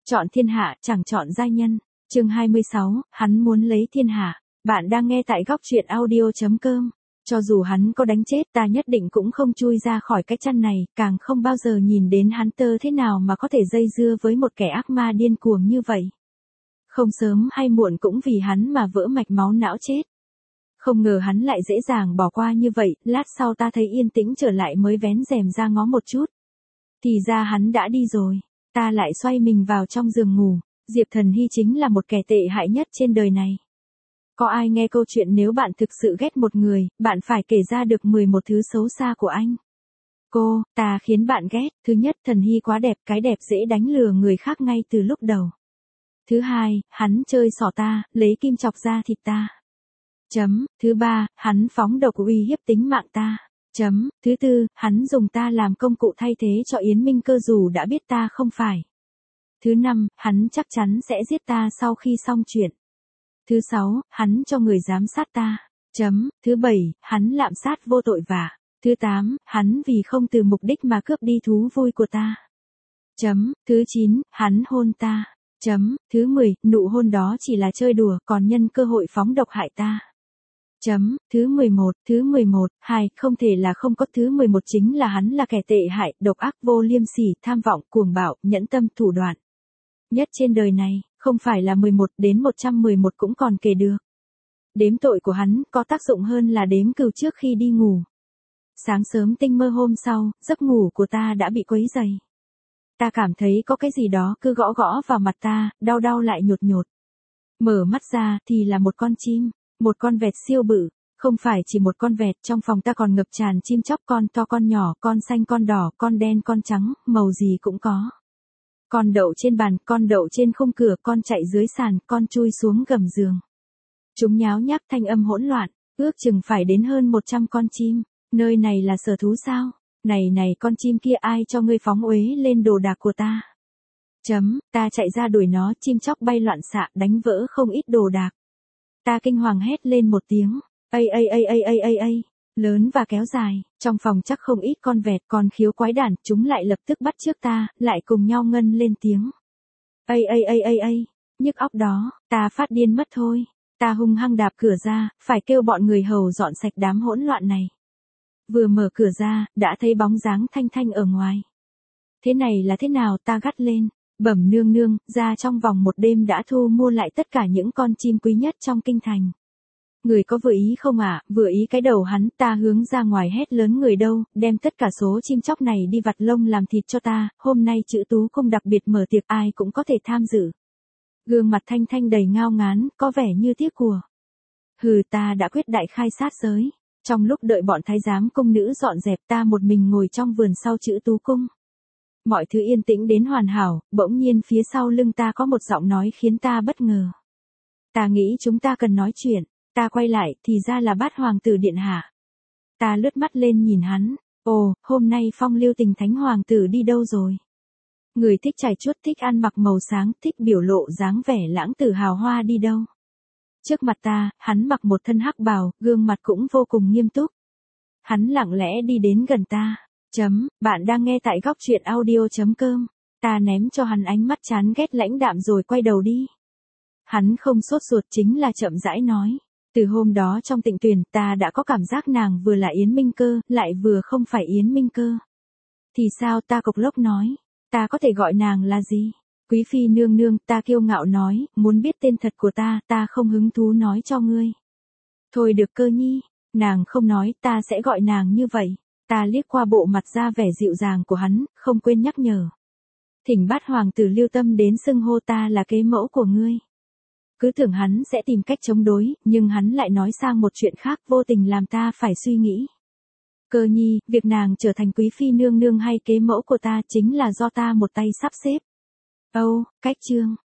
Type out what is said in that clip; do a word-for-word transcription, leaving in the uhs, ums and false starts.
Chọn thiên hạ, chẳng chọn giai nhân. Chương hai mươi sáu, hắn muốn lấy thiên hạ. Bạn đang nghe tại góc truyện audio chấm com. Cho dù hắn có đánh chết ta nhất định cũng không chui ra khỏi cái chăn này, càng không bao giờ nhìn đến hắn tơ thế nào mà có thể dây dưa với một kẻ ác ma điên cuồng như vậy. Không sớm hay muộn cũng vì hắn mà vỡ mạch máu não chết. Không ngờ hắn lại dễ dàng bỏ qua như vậy, lát sau ta thấy yên tĩnh trở lại mới vén rèm ra ngó một chút. Thì ra hắn đã đi rồi, ta lại xoay mình vào trong giường ngủ. Diệp Thần Hy chính là một kẻ tệ hại nhất trên đời này. Có ai nghe câu chuyện nếu bạn thực sự ghét một người, bạn phải kể ra được mười một thứ xấu xa của anh. Cô, ta khiến bạn ghét. Thứ nhất, Thần Hy quá đẹp, cái đẹp dễ đánh lừa người khác ngay từ lúc đầu. Thứ hai, hắn chơi xỏ ta, lấy kim chọc ra thịt ta. Chấm. Thứ ba, hắn phóng độc uy hiếp tính mạng ta. Chấm. Thứ tư, hắn dùng ta làm công cụ thay thế cho Yến Minh Cơ dù đã biết ta không phải. Thứ năm, hắn chắc chắn sẽ giết ta sau khi xong chuyện. Thứ sáu, hắn cho người giám sát ta. Chấm. Thứ bảy, hắn lạm sát vô tội vạ. Thứ tám, hắn vì không từ mục đích mà cướp đi thú vui của ta. Chấm. Thứ chín, hắn hôn ta. Chấm. Thứ mười, nụ hôn đó chỉ là chơi đùa, còn nhân cơ hội phóng độc hại ta. Chấm. Thứ mười một, thứ mười một, hai, không thể là không có. Thứ mười một chính là hắn là kẻ tệ hại, độc ác, vô liêm sỉ, tham vọng, cuồng bạo, nhẫn tâm, thủ đoạn nhất trên đời này. Không phải là mười một đến một trăm mười một cũng còn kể được. Đếm tội của hắn có tác dụng hơn là đếm cừu trước khi đi ngủ. Sáng sớm tinh mơ hôm sau, giấc ngủ của ta đã bị quấy rầy. Ta cảm thấy có cái gì đó cứ gõ gõ vào mặt ta, đau đau lại nhột nhột. Mở mắt ra thì là một con chim, một con vẹt siêu bự. Không phải chỉ một con vẹt, trong phòng ta còn ngập tràn chim chóc, con to con nhỏ, con xanh con đỏ, con đen con trắng, màu gì cũng có. Con đậu trên bàn, con đậu trên khung cửa, con chạy dưới sàn, con chui xuống gầm giường. Chúng nháo nhác thanh âm hỗn loạn, ước chừng phải đến hơn một trăm con chim. Nơi này là sở thú sao? Này này con chim kia, ai cho ngươi phóng uế lên đồ đạc của ta? Chấm. Ta chạy ra đuổi nó, chim chóc bay loạn xạ, đánh vỡ không ít đồ đạc. Ta kinh hoàng hét lên một tiếng. Ây ây ây ây ây ây ây. Lớn và kéo dài, trong phòng chắc không ít con vẹt, con khiếu quái đản, chúng lại lập tức bắt chước ta, lại cùng nhau ngân lên tiếng. Ây ây ây ây ây, nhức óc đó, ta phát điên mất thôi. Ta hung hăng đạp cửa ra, phải kêu bọn người hầu dọn sạch đám hỗn loạn này. Vừa mở cửa ra, đã thấy bóng dáng Thanh Thanh ở ngoài. Thế này là thế nào, ta gắt lên. Bẩm nương nương, ra trong vòng một đêm đã thu mua lại tất cả những con chim quý nhất trong kinh thành. Người có vừa ý không ạ? À? Vừa ý cái đầu hắn. Ta hướng ra ngoài hét lớn, người đâu, đem tất cả số chim chóc này đi vặt lông làm thịt cho ta, hôm nay Chữ Tú Cung đặc biệt mở tiệc, ai cũng có thể tham dự. Gương mặt Thanh Thanh đầy ngao ngán, có vẻ như tiếc của. Hừ, ta đã quyết đại khai sát giới. Trong lúc đợi bọn thái giám cung nữ dọn dẹp, ta một mình ngồi trong vườn sau Chữ Tú Cung. Mọi thứ yên tĩnh đến hoàn hảo, bỗng nhiên phía sau lưng ta có một giọng nói khiến ta bất ngờ. Ta nghĩ chúng ta cần nói chuyện. Ta quay lại, thì ra là Bát Hoàng tử điện hạ. Ta lướt mắt lên nhìn hắn. Ồ, hôm nay phong lưu tình thánh hoàng tử đi đâu rồi? Người thích trải chuốt, thích ăn mặc màu sáng, thích biểu lộ dáng vẻ lãng tử hào hoa đi đâu? Trước mặt ta, hắn mặc một thân hắc bào, gương mặt cũng vô cùng nghiêm túc. Hắn lặng lẽ đi đến gần ta. Chấm. Bạn đang nghe tại góc truyện audio chấm com. Ta ném cho hắn ánh mắt chán ghét lãnh đạm rồi quay đầu đi. Hắn không sốt ruột, chính là chậm rãi nói. Từ hôm đó trong Tịnh Tuyền, ta đã có cảm giác nàng vừa là Yến Minh Cơ, lại vừa không phải Yến Minh Cơ. Thì sao? Ta cộc lốc nói. Ta có thể gọi nàng là gì? Quý phi nương nương, ta kiêu ngạo nói, muốn biết tên thật của ta, ta không hứng thú nói cho ngươi. Thôi được Cơ nhi, nàng không nói, ta sẽ gọi nàng như vậy. Ta liếc qua bộ mặt ra vẻ dịu dàng của hắn, không quên nhắc nhở. Thỉnh Bát Hoàng tử lưu tâm đến xưng hô ta là kế mẫu của ngươi. Cứ tưởng hắn sẽ tìm cách chống đối, nhưng hắn lại nói sang một chuyện khác, vô tình làm ta phải suy nghĩ. Cơ nhi, việc nàng trở thành quý phi nương nương hay kế mẫu của ta chính là do ta một tay sắp xếp. Âu, cách chương.